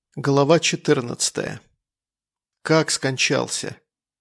Глава 14. Как скончался.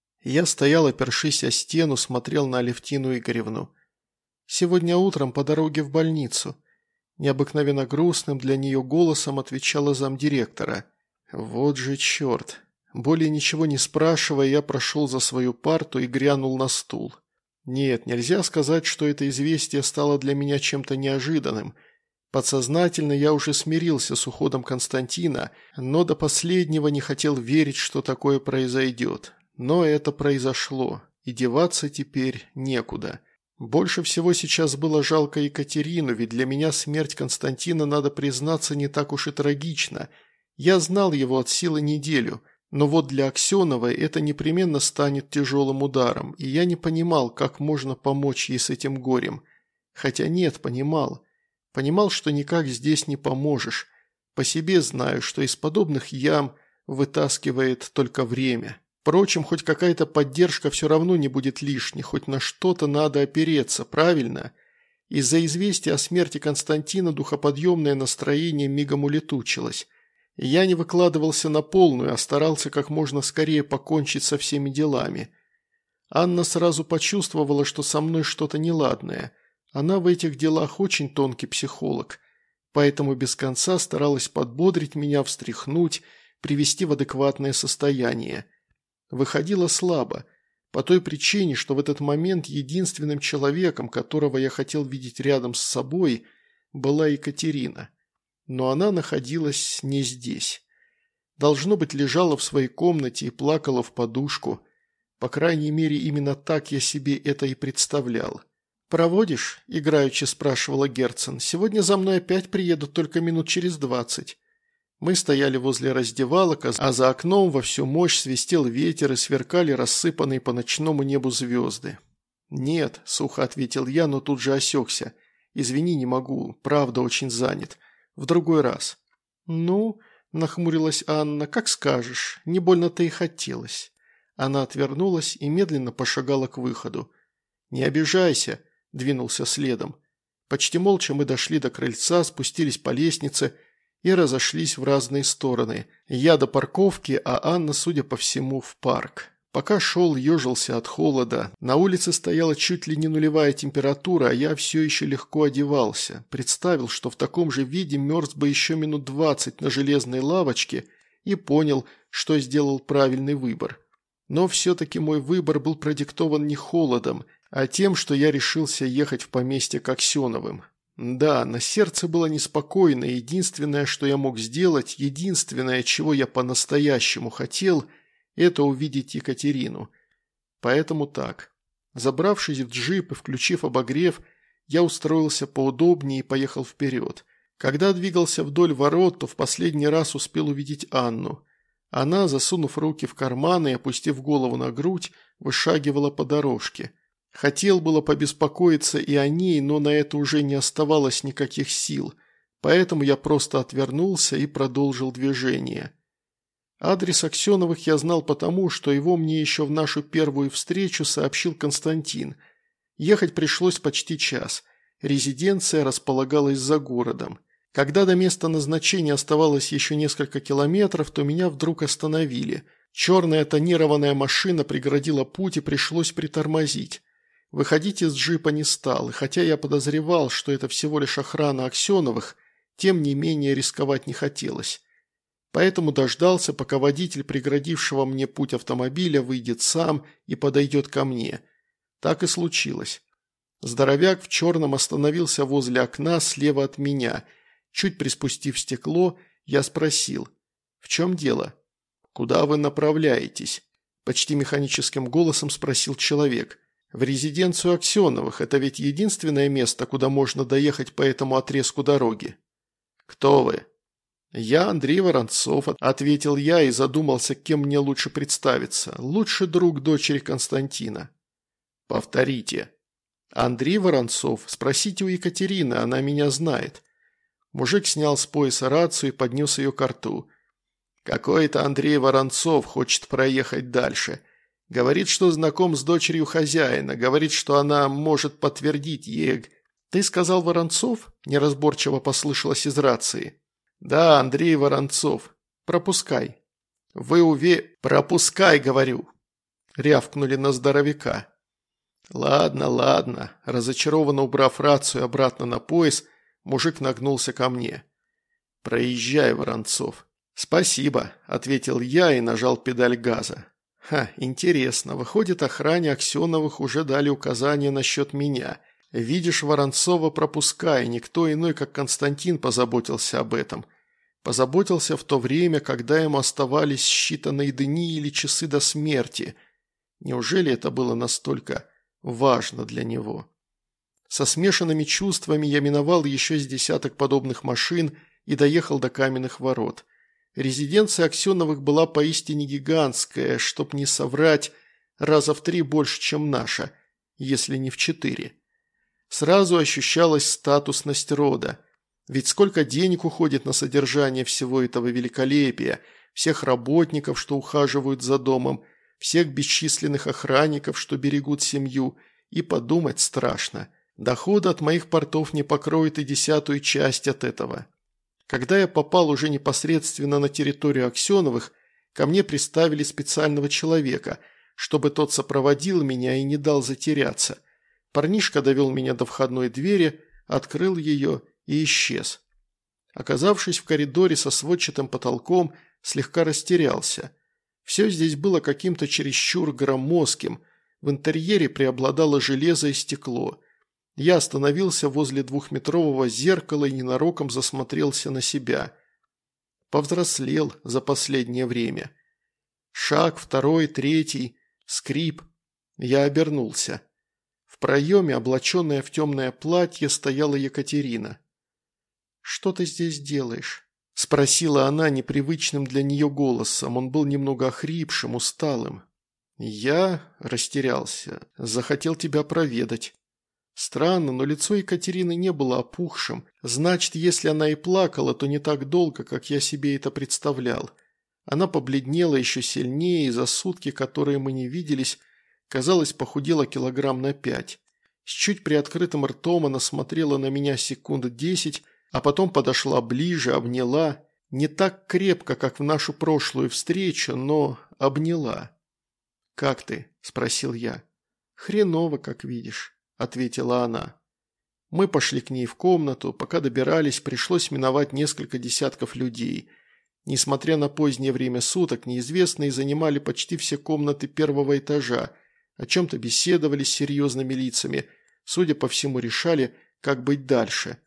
Я стоял, опершись о стену, смотрел на Алевтину Игоревну. Сегодня утром по дороге в больницу. Необыкновенно грустным для нее голосом отвечала замдиректора. Вот же черт. Более ничего не спрашивая, я прошел за свою парту и грянул на стул. Нет, нельзя сказать, что это известие стало для меня чем-то неожиданным. Подсознательно я уже смирился с уходом Константина, но до последнего не хотел верить, что такое произойдет. Но это произошло, и деваться теперь некуда. Больше всего сейчас было жалко Екатерину, ведь для меня смерть Константина, надо признаться, не так уж и трагична. Я знал его от силы неделю, но вот для Аксеновой это непременно станет тяжелым ударом, и я не понимал, как можно помочь ей с этим горем. Хотя нет, понимал. Понимал, что никак здесь не поможешь. По себе знаю, что из подобных ям вытаскивает только время. Впрочем, хоть какая-то поддержка все равно не будет лишней, хоть на что-то надо опереться, правильно? Из-за известия о смерти Константина духоподъемное настроение мигом улетучилось. Я не выкладывался на полную, а старался как можно скорее покончить со всеми делами. Анна сразу почувствовала, что со мной что-то неладное. Она в этих делах очень тонкий психолог, поэтому без конца старалась подбодрить меня, встряхнуть, привести в адекватное состояние. Выходило слабо, по той причине, что в этот момент единственным человеком, которого я хотел видеть рядом с собой, была Екатерина. Но она находилась не здесь. Должно быть, лежала в своей комнате и плакала в подушку. По крайней мере, именно так я себе это и представлял. «Проводишь?» – играючи спрашивала Герцен. «Сегодня за мной опять приедут только минут через 20». Мы стояли возле раздевалок, а за окном во всю мощь свистел ветер и сверкали рассыпанные по ночному небу звезды. «Нет», – сухо ответил я, но тут же осекся. «Извини, не могу, правда очень занят. В другой раз». «Ну», – нахмурилась Анна, – «как скажешь, не больно-то и хотелось». Она отвернулась и медленно пошагала к выходу. «Не обижайся», – двинулся следом. Почти молча мы дошли до крыльца, спустились по лестнице и разошлись в разные стороны. Я до парковки, а Анна, судя по всему, в парк. Пока шел, ежился от холода. На улице стояла чуть ли не нулевая температура, а я все еще легко одевался. Представил, что в таком же виде мерз бы еще минут 20 на железной лавочке и понял, что сделал правильный выбор. Но все-таки мой выбор был продиктован не холодом, а тем, что я решился ехать в поместье к Аксеновым. Да, на сердце было неспокойно, и единственное, что я мог сделать, единственное, чего я по-настоящему хотел, это увидеть Екатерину. Поэтому так. Забравшись в джип и включив обогрев, я устроился поудобнее и поехал вперед. Когда двигался вдоль ворот, то в последний раз успел увидеть Анну. Она, засунув руки в карманы и опустив голову на грудь, вышагивала по дорожке. Хотел было побеспокоиться и о ней, но на это уже не оставалось никаких сил, поэтому я просто отвернулся и продолжил движение. Адрес Аксеновых я знал потому, что его мне еще в нашу первую встречу сообщил Константин. Ехать пришлось почти час. Резиденция располагалась за городом. Когда до места назначения оставалось еще несколько километров, то меня вдруг остановили. Черная тонированная машина преградила путь и пришлось притормозить. Выходить из джипа не стал, и хотя я подозревал, что это всего лишь охрана Аксеновых, тем не менее рисковать не хотелось. Поэтому дождался, пока водитель преградившего мне путь автомобиля выйдет сам и подойдет ко мне. Так и случилось. Здоровяк в черном остановился возле окна слева от меня. Чуть приспустив стекло, я спросил: «В чем дело?» «Куда вы направляетесь?» Почти механическим голосом спросил человек. «В резиденцию Аксеновых. Это ведь единственное место, куда можно доехать по этому отрезку дороги». «Кто вы?» «Я Андрей Воронцов», – ответил я и задумался, кем мне лучше представиться. Лучший друг дочери Константина. «Повторите». «Андрей Воронцов. Спросите у Екатерины, она меня знает». Мужик снял с пояса рацию и поднес ее к рту. «Какой-то Андрей Воронцов хочет проехать дальше. Говорит, что знаком с дочерью хозяина. Говорит, что она может подтвердить ей». «Ты сказал Воронцов?» – неразборчиво послышалось из рации. «Да, Андрей Воронцов», – Пропускай». «Пропускай, говорю», – рявкнули на здоровяка. «Ладно, ладно», – разочарованно убрав рацию обратно на пояс, мужик нагнулся ко мне. «Проезжай, Воронцов». «Спасибо», – ответил я и нажал педаль газа. Интересно, выходит, охране Аксеновых уже дали указания насчет меня. Видишь, Воронцова пропускай, никто иной, как Константин, позаботился об этом. Позаботился в то время, когда ему оставались считанные дни или часы до смерти. Неужели это было настолько важно для него? Со смешанными чувствами я миновал еще с десяток подобных машин и доехал до Каменных ворот. Резиденция Аксеновых была поистине гигантская, чтоб не соврать, раза в 3 больше, чем наша, если не в 4. Сразу ощущалась статусность рода. Ведь сколько денег уходит на содержание всего этого великолепия, всех работников, что ухаживают за домом, всех бесчисленных охранников, что берегут семью, и подумать страшно. Доходы от моих портов не покроют и 10-ю часть от этого. Когда я попал уже непосредственно на территорию Аксеновых, ко мне приставили специального человека, чтобы тот сопроводил меня и не дал затеряться. Парнишка довел меня до входной двери, открыл ее и исчез. Оказавшись в коридоре со сводчатым потолком, слегка растерялся. Все здесь было каким-то чересчур громоздким, в интерьере преобладало железо и стекло. Я остановился возле 2-метрового зеркала и ненароком засмотрелся на себя. Повзрослел за последнее время. Шаг, 2-й, 3-й, скрип. Я обернулся. В проеме, облаченная в темное платье, стояла Екатерина. «Что ты здесь делаешь?» – спросила она непривычным для нее голосом. Он был немного охрипшим, усталым. «Я растерялся. Захотел тебя проведать». Странно, но лицо Екатерины не было опухшим. Значит, если она и плакала, то не так долго, как я себе это представлял. Она побледнела еще сильнее, и за сутки, которые мы не виделись, казалось, похудела килограмм на 5. С чуть приоткрытым ртом она смотрела на меня секунд 10, а потом подошла ближе, обняла. Не так крепко, как в нашу прошлую встречу, но обняла. «Как ты?» – спросил я. «Хреново, как видишь», – ответила она. Мы пошли к ней в комнату. Пока добирались, пришлось миновать несколько десятков людей. Несмотря на позднее время суток, неизвестные занимали почти все комнаты 1-го этажа, о чем-то беседовали с серьезными лицами, судя по всему, решали, как быть дальше.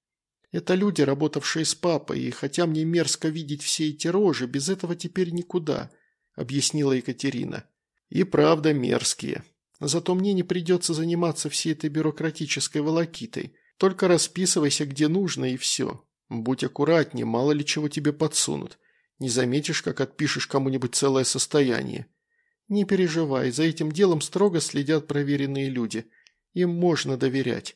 «Это люди, работавшие с папой, и хотя мне мерзко видеть все эти рожи, без этого теперь никуда», – объяснила Екатерина. «И правда мерзкие. Зато мне не придется заниматься всей этой бюрократической волокитой. Только расписывайся, где нужно, и все. Будь аккуратнее, мало ли чего тебе подсунут. Не заметишь, как отпишешь кому-нибудь целое состояние. Не переживай, за этим делом строго следят проверенные люди. Им можно доверять».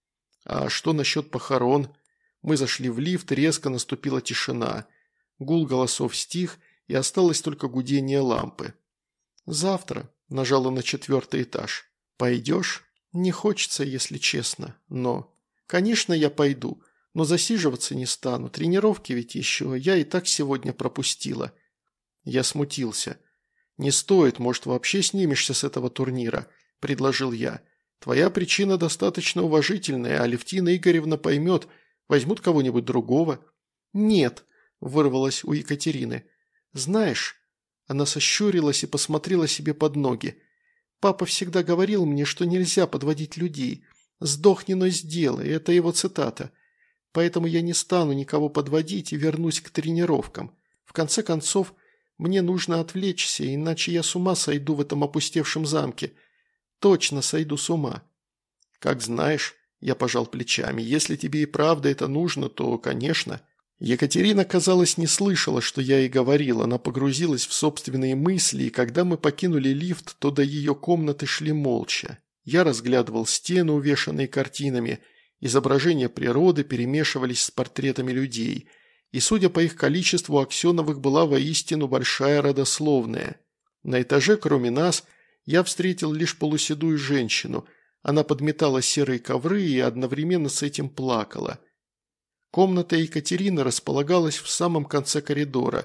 «А что насчет похорон?» Мы зашли в лифт, резко наступила тишина. Гул голосов стих, и осталось только гудение лампы. «Завтра», – нажала на 4-й этаж. «Пойдешь?» «Не хочется, если честно, но...» «Конечно, я пойду, но засиживаться не стану. Тренировки ведь еще, я и так сегодня пропустила». Я смутился. «Не стоит, может, вообще снимешься с этого турнира», – предложил я. «Твоя причина достаточно уважительная, а Алевтина Игоревна поймет, возьмут кого-нибудь другого». «Нет», – вырвалось у Екатерины. «Знаешь...» Она сощурилась и посмотрела себе под ноги. «Папа всегда говорил мне, что нельзя подводить людей. Сдохни, но сделай». Это его цитата. «Поэтому я не стану никого подводить и вернусь к тренировкам. В конце концов, мне нужно отвлечься, иначе я с ума сойду в этом опустевшем замке. Точно сойду с ума». «Как знаешь», – я пожал плечами. «Если тебе и правда это нужно, то, конечно». Екатерина, казалось, не слышала, что я ей говорил. Она погрузилась в собственные мысли, и когда мы покинули лифт, то до ее комнаты шли молча. Я разглядывал стены, увешанные картинами. Изображения природы перемешивались с портретами людей. И, судя по их количеству, Аксеновых была воистину большая родословная. На этаже, кроме нас, я встретил лишь полуседую женщину. Она подметала серые ковры и одновременно с этим плакала. Комната Екатерины располагалась в самом конце коридора.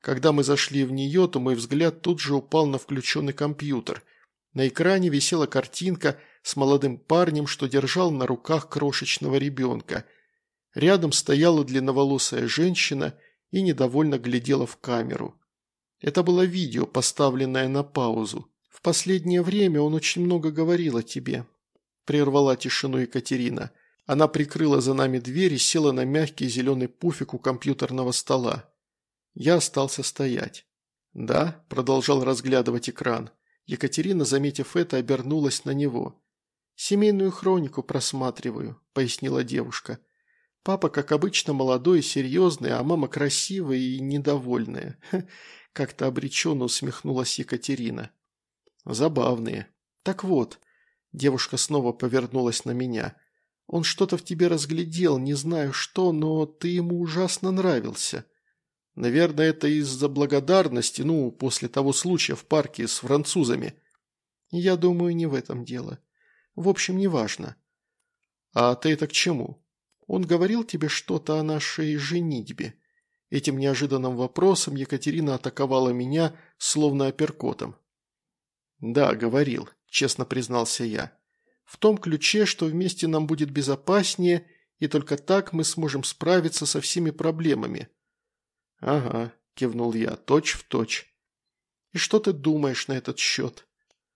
Когда мы зашли в нее, то мой взгляд тут же упал на включенный компьютер. На экране висела картинка с молодым парнем, что держал на руках крошечного ребенка. Рядом стояла длинноволосая женщина и недовольно глядела в камеру. Это было видео, поставленное на паузу. «В последнее время он очень много говорил о тебе», – прервала тишину Екатерина. Она прикрыла за нами дверь и села на мягкий зеленый пуфик у компьютерного стола. Я остался стоять. «Да», – продолжал разглядывать экран. Екатерина, заметив это, обернулась на него. «Семейную хронику просматриваю», – пояснила девушка. «Папа, как обычно, молодой и серьезный, а мама красивая и недовольная». Как-то обреченно усмехнулась Екатерина. «Забавные. Так вот», – девушка снова повернулась на меня. «Он что-то в тебе разглядел, не знаю что, но ты ему ужасно нравился». «Наверное, это из-за благодарности, после того случая в парке с французами». «Я думаю, не в этом дело. В общем, неважно». «А ты это к чему? Он говорил тебе что-то о нашей женитьбе?» Этим неожиданным вопросом Екатерина атаковала меня, словно апперкотом. «Да, говорил», – честно признался я. «В том ключе, что вместе нам будет безопаснее, и только так мы сможем справиться со всеми проблемами». «Ага», – кивнул я, – точь-в-точь. «И что ты думаешь на этот счет?»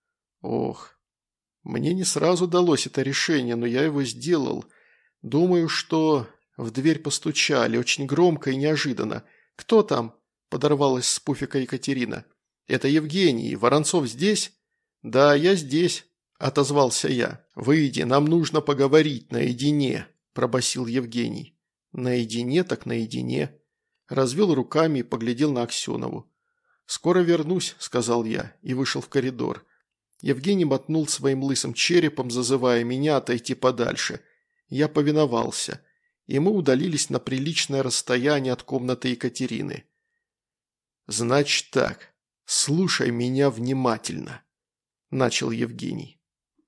«Ох, мне не сразу далось это решение, но я его сделал. Думаю, что...» В дверь постучали, очень громко и неожиданно. «Кто там?» – подорвалась с пуфика Екатерина. «Это Евгений. Воронцов здесь?» «Да, я здесь», – отозвался я. «Выйди, нам нужно поговорить наедине», – пробасил Евгений. «Наедине так наедине». Развел руками и поглядел на Аксенову. «Скоро вернусь», – сказал я, и вышел в коридор. Евгений мотнул своим лысым черепом, зазывая меня отойти подальше. Я повиновался, и мы удалились на приличное расстояние от комнаты Екатерины. «Значит так, слушай меня внимательно», – начал Евгений.